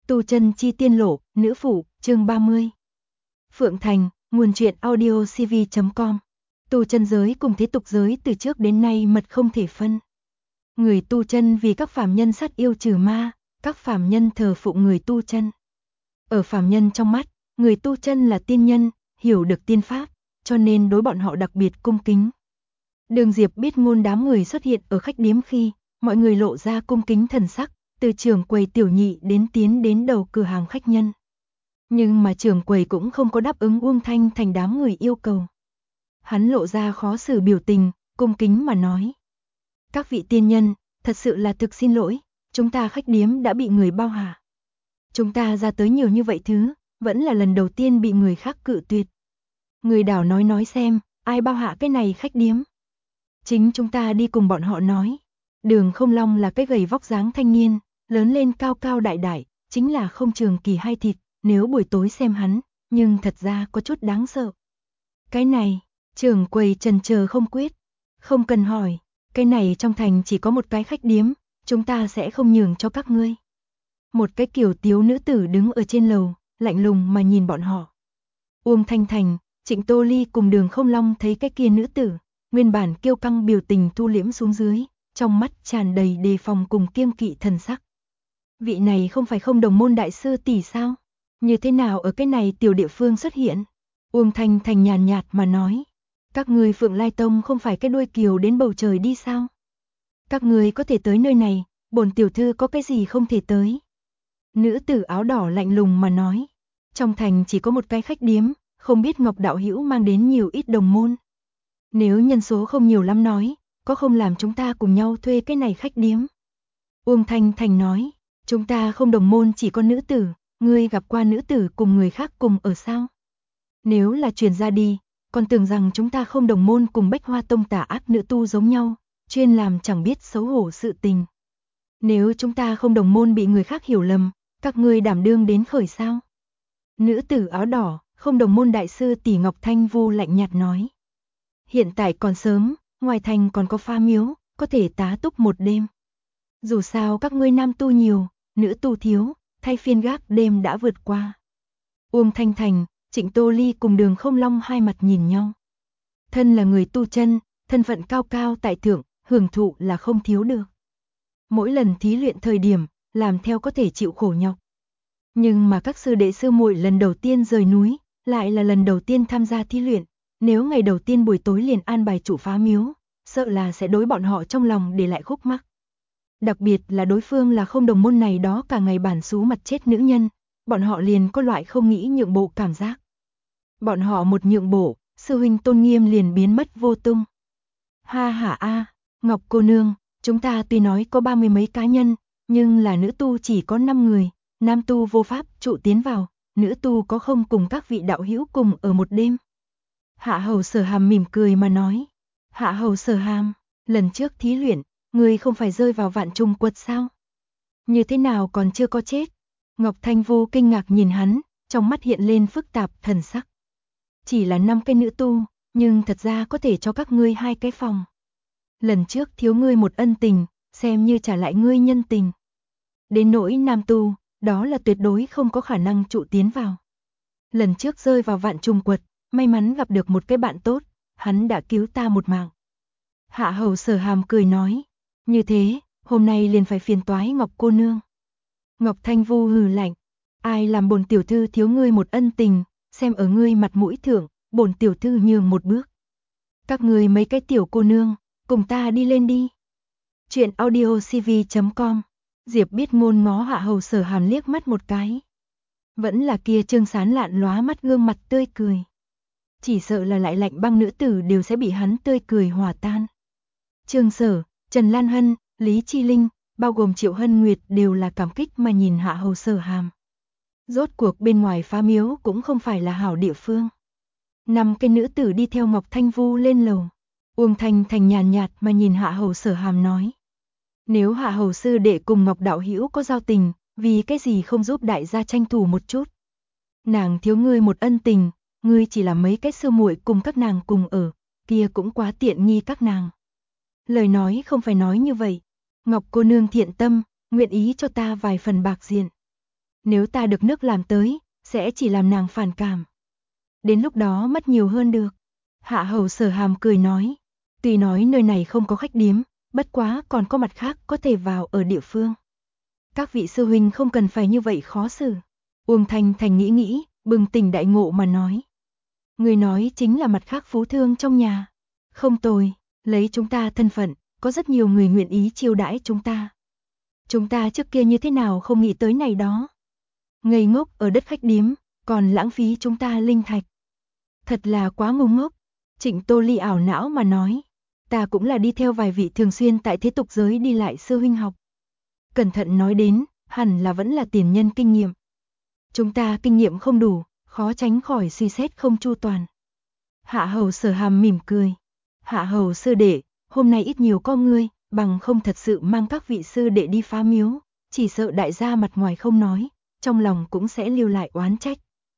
Tu chân chi tiên lộ, nữ phụ, chương 30. Phượng Thành, nguồn truyện audio cv.com. Tu chân giới cùng thế tục giới từ trước đến nay mật không thể phân. Người tu chân vì các phàm nhân sát yêu trừ ma, các phàm nhân thờ phụng người tu chân. Ở phàm nhân trong mắt, người tu chân là tiên nhân, hiểu được tiên pháp, cho nên đối bọn họ đặc biệt cung kính. Đường Diệp biết ngôn đám người xuất hiện ở khách điếm khi, mọi người lộ ra cung kính thần sắc, từ trưởng quầy tiểu nhị đến tiến đến đầu cửa hàng khách nhân. Nhưng mà trưởng quầy cũng không có đáp ứng Uông Thanh Thành đám người yêu cầu. Hắn lộ ra khó xử biểu tình, cung kính mà nói. Các vị tiên nhân, thật sự là thực xin lỗi, chúng ta khách điếm đã bị người bao hạ. Chúng ta ra tới nhiều như vậy thứ, vẫn là lần đầu tiên bị người khác cự tuyệt. Người đảo nói xem, ai bao hạ cái này khách điếm. Chính chúng ta đi cùng bọn họ nói. Đường Không Long là cái gầy vóc dáng thanh niên, lớn lên cao cao đại đại, chính là không trường kỳ hay thịt, nếu buổi tối xem hắn, nhưng thật ra có chút đáng sợ. Cái này, trưởng quầy chần chờ không quyết, không cần hỏi, cái này trong thành chỉ có một cái khách điếm, chúng ta sẽ không nhường cho các ngươi. Một cái kiểu tiếu nữ tử đứng ở trên lầu, lạnh lùng mà nhìn bọn họ. Uông Thanh Thành, Trịnh Tô Ly cùng Đường Không Long thấy cái kia nữ tử, nguyên bản kiêu căng biểu tình thu liễm xuống dưới, trong mắt tràn đầy đề phòng cùng kiêng kỵ thần sắc. Vị này không phải Không Đồng môn đại sư tỷ sao? Như thế nào ở cái này tiểu địa phương xuất hiện? Uông Thanh Thành nhàn nhạt mà nói. Các người Phượng Lai Tông không phải cái đuôi kiều đến bầu trời đi sao? Các người có thể tới nơi này, bổn tiểu thư có cái gì không thể tới? Nữ tử áo đỏ lạnh lùng mà nói. Trong thành chỉ có một cái khách điếm, không biết Ngọc đạo hữu mang đến nhiều ít đồng môn. Nếu nhân số không nhiều lắm nói, có không làm chúng ta cùng nhau thuê cái này khách điếm? Uông Thanh Thành nói, chúng ta Không Đồng môn chỉ có nữ tử, ngươi gặp qua nữ tử cùng người khác cùng ở sao? Nếu là truyền ra đi, còn tưởng rằng chúng ta Không Đồng môn cùng Bách Hoa Tông tà ác nữ tu giống nhau, chuyên làm chẳng biết xấu hổ sự tình. Nếu chúng ta Không Đồng môn bị người khác hiểu lầm, các ngươi đảm đương đến khởi sao? Nữ tử áo đỏ, Không Đồng môn đại sư tỷ Ngọc Thanh Vu lạnh nhạt nói. Hiện tại còn sớm, ngoài thành còn có pha miếu, có thể tá túc một đêm. Dù sao các ngươi nam tu nhiều, nữ tu thiếu, thay phiên gác đêm đã vượt qua. Uông Thanh Thành, Trịnh Tô Ly cùng Đường Không Long hai mặt nhìn nhau. Thân là người tu chân, thân phận cao cao tại thượng, hưởng thụ là không thiếu được. Mỗi lần thí luyện thời điểm, làm theo có thể chịu khổ nhọc. Nhưng mà các sư đệ sư muội lần đầu tiên rời núi, lại là lần đầu tiên tham gia thí luyện. Nếu ngày đầu tiên buổi tối liền an bài chủ phá miếu, sợ là sẽ đối bọn họ trong lòng để lại khúc mắc. Đặc biệt là đối phương là Không Đồng môn này đó cả ngày bản xú mặt chết nữ nhân, bọn họ liền có loại không nghĩ nhượng bộ cảm giác. Bọn họ một nhượng bộ, sư huynh tôn nghiêm liền biến mất vô tung. Ha ha a, Ngọc cô nương, chúng ta tuy nói có 30 mấy cá nhân, nhưng là nữ tu chỉ có 5 người, nam tu vô pháp trụ tiến vào, nữ tu có không cùng các vị đạo hữu cùng ở một đêm. Hạ Hầu Sở Hàm mỉm cười mà nói. Hạ Hầu Sở Hàm, lần trước thí luyện, ngươi không phải rơi vào vạn trùng quật sao? Như thế nào còn chưa có chết? Ngọc Thanh Vu kinh ngạc nhìn hắn, trong mắt hiện lên phức tạp thần sắc. Chỉ là 5 cái nữ tu, nhưng thật ra có thể cho các ngươi 2 cái phòng. Lần trước thiếu ngươi một ân tình, xem như trả lại ngươi nhân tình. Đến nỗi nam tu, đó là tuyệt đối không có khả năng trụ tiến vào. Lần trước rơi vào vạn trùng quật, may mắn gặp được một cái bạn tốt, hắn đã cứu ta một mạng. Hạ Hầu Sở Hàm cười nói, như thế, hôm nay liền phải phiền toái Ngọc cô nương. Ngọc Thanh Vu hừ lạnh, ai làm bổn tiểu thư thiếu ngươi một ân tình, xem ở ngươi mặt mũi thượng, bổn tiểu thư nhường một bước. Các ngươi mấy cái tiểu cô nương, cùng ta đi lên đi. Chuyện audio cv.com. Diệp biết ngôn ngó Hạ Hầu Sở Hàm liếc mắt một cái. Vẫn là kia trương sán lạn lóa mắt gương mặt tươi cười. Chỉ sợ là lại lạnh băng nữ tử đều sẽ bị hắn tươi cười hòa tan. Trương Sở, Trần Lan Hân, Lý Chi Linh, bao gồm Triệu Hân Nguyệt đều là cảm kích mà nhìn Hạ Hầu Sở Hàm. Rốt cuộc bên ngoài phá miếu cũng không phải là hảo địa phương. 5 cái nữ tử đi theo Ngọc Thanh Vu lên lầu. Uông Thanh Thành nhàn nhạt mà nhìn Hạ Hầu Sở Hàm nói. Nếu Hạ Hầu sư đệ cùng Ngọc đạo hữu có giao tình, vì cái gì không giúp đại gia tranh thủ một chút? Nàng thiếu ngươi một ân tình, ngươi chỉ là mấy cái sư muội cùng các nàng cùng ở, kia cũng quá tiện nghi các nàng. Lời nói không phải nói như vậy. Ngọc cô nương thiện tâm, nguyện ý cho ta vài phần bạc diện. Nếu ta được nước làm tới, sẽ chỉ làm nàng phản cảm. Đến lúc đó mất nhiều hơn được. Hạ hầu Sở Hàm cười nói. Tuy nói nơi này không có khách điếm, bất quá còn có mặt khác có thể vào ở địa phương. Các vị sư huynh không cần phải như vậy khó xử. Uông Thanh Thành nghĩ, bừng tỉnh đại ngộ mà nói. Người nói chính là mặt khác phú thương trong nhà. Không tồi, lấy chúng ta thân phận, có rất nhiều người nguyện ý chiêu đãi chúng ta. Chúng ta trước kia như thế nào không nghĩ tới này đó. Ngây ngốc ở đất khách điếm, còn lãng phí chúng ta linh thạch. Thật là quá ngu ngốc. Trịnh Tô Ly ảo não mà nói. Ta cũng là đi theo vài vị thường xuyên tại thế tục giới đi lại sư huynh học. Cẩn thận nói đến, hẳn là vẫn là tiền nhân kinh nghiệm. Chúng ta kinh nghiệm không đủ, khó tránh khỏi suy xét không chu toàn. Hạ hầu Sở Hàm mỉm cười. Hạ hầu sư đệ, hôm nay ít nhiều có ngươi, bằng không thật sự mang các vị sư đệ đi phá miếu, chỉ sợ đại gia mặt ngoài không nói, trong lòng cũng sẽ lưu lại oán trách.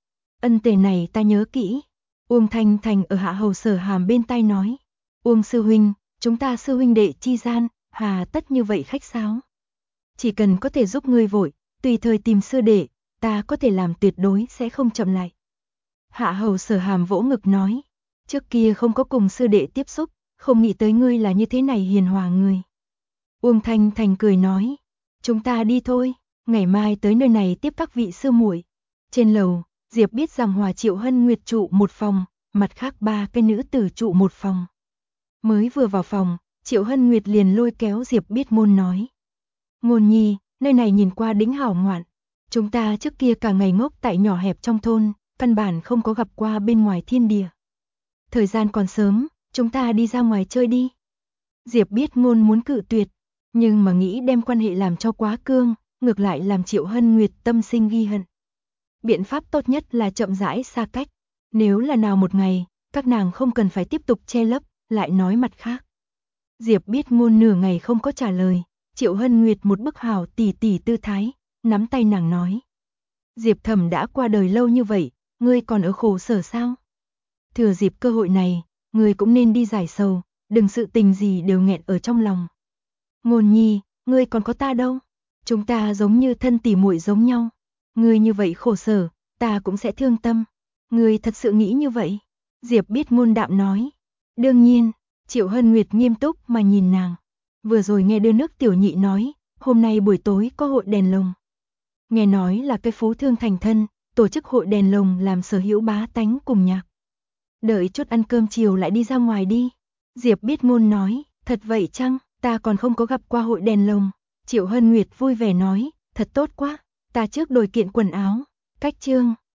Ân tề này ta nhớ kỹ. Uông Thanh Thành ở Hạ hầu Sở Hàm bên tai nói. Uông sư huynh, chúng ta sư huynh đệ chi gian, hà tất như vậy khách sáo. Chỉ cần có thể giúp ngươi vội, tùy thời tìm sư đệ, ta có thể làm tuyệt đối sẽ không chậm lại. Hạ hầu Sở Hàm vỗ ngực nói. Trước kia không có cùng sư đệ tiếp xúc, không nghĩ tới ngươi là như thế này hiền hòa người. Uông Thanh Thành cười nói. Chúng ta đi thôi, ngày mai tới nơi này tiếp các vị sư muội. Trên lầu, Diệp biết rằng Hòa Triệu Hân Nguyệt trụ một phòng, mặt khác 3 cái nữ tử trụ một phòng. Mới vừa vào phòng, Triệu Hân Nguyệt liền lôi kéo Diệp biết Ngôn nói. Ngôn nhi, nơi này nhìn qua đĩnh hảo ngoạn. Chúng ta trước kia cả ngày ngốc tại nhỏ hẹp trong thôn, căn bản không có gặp qua bên ngoài thiên địa. Thời gian còn sớm, chúng ta đi ra ngoài chơi đi. Diệp biết Ngôn muốn cự tuyệt, nhưng mà nghĩ đem quan hệ làm cho quá cương, ngược lại làm Triệu Hân Nguyệt tâm sinh ghi hận. Biện pháp tốt nhất là chậm rãi xa cách. Nếu là nào một ngày, các nàng không cần phải tiếp tục che lấp, lại nói mặt khác. Diệp biết Ngôn nửa ngày không có trả lời, Triệu Hân Nguyệt một bức hảo tỉ tỉ tư thái, nắm tay nàng nói. Diệp Thẩm đã qua đời lâu như vậy, ngươi còn ở khổ sở sao? Thừa dịp cơ hội này, ngươi cũng nên đi giải sầu, đừng sự tình gì đều nghẹn ở trong lòng. Ngôn nhi, ngươi còn có ta đâu? Chúng ta giống như thân tỉ muội giống nhau. Ngươi như vậy khổ sở, ta cũng sẽ thương tâm. Ngươi thật sự nghĩ như vậy? Diệp biết Ngôn đạm nói. Đương nhiên, Triệu Hân Nguyệt nghiêm túc mà nhìn nàng. Vừa rồi nghe đưa nước tiểu nhị nói, hôm nay buổi tối có hội đèn lồng. Nghe nói là cái phú thương thành thân, tổ chức hội đèn lồng làm sở hữu bá tánh cùng nhạc. Đợi chút ăn cơm chiều lại đi ra ngoài đi. Diệp biết Ngôn nói, thật vậy chăng, ta còn không có gặp qua hội đèn lồng. Triệu Hân Nguyệt vui vẻ nói, thật tốt quá, ta trước đổi kiện quần áo. Cách chương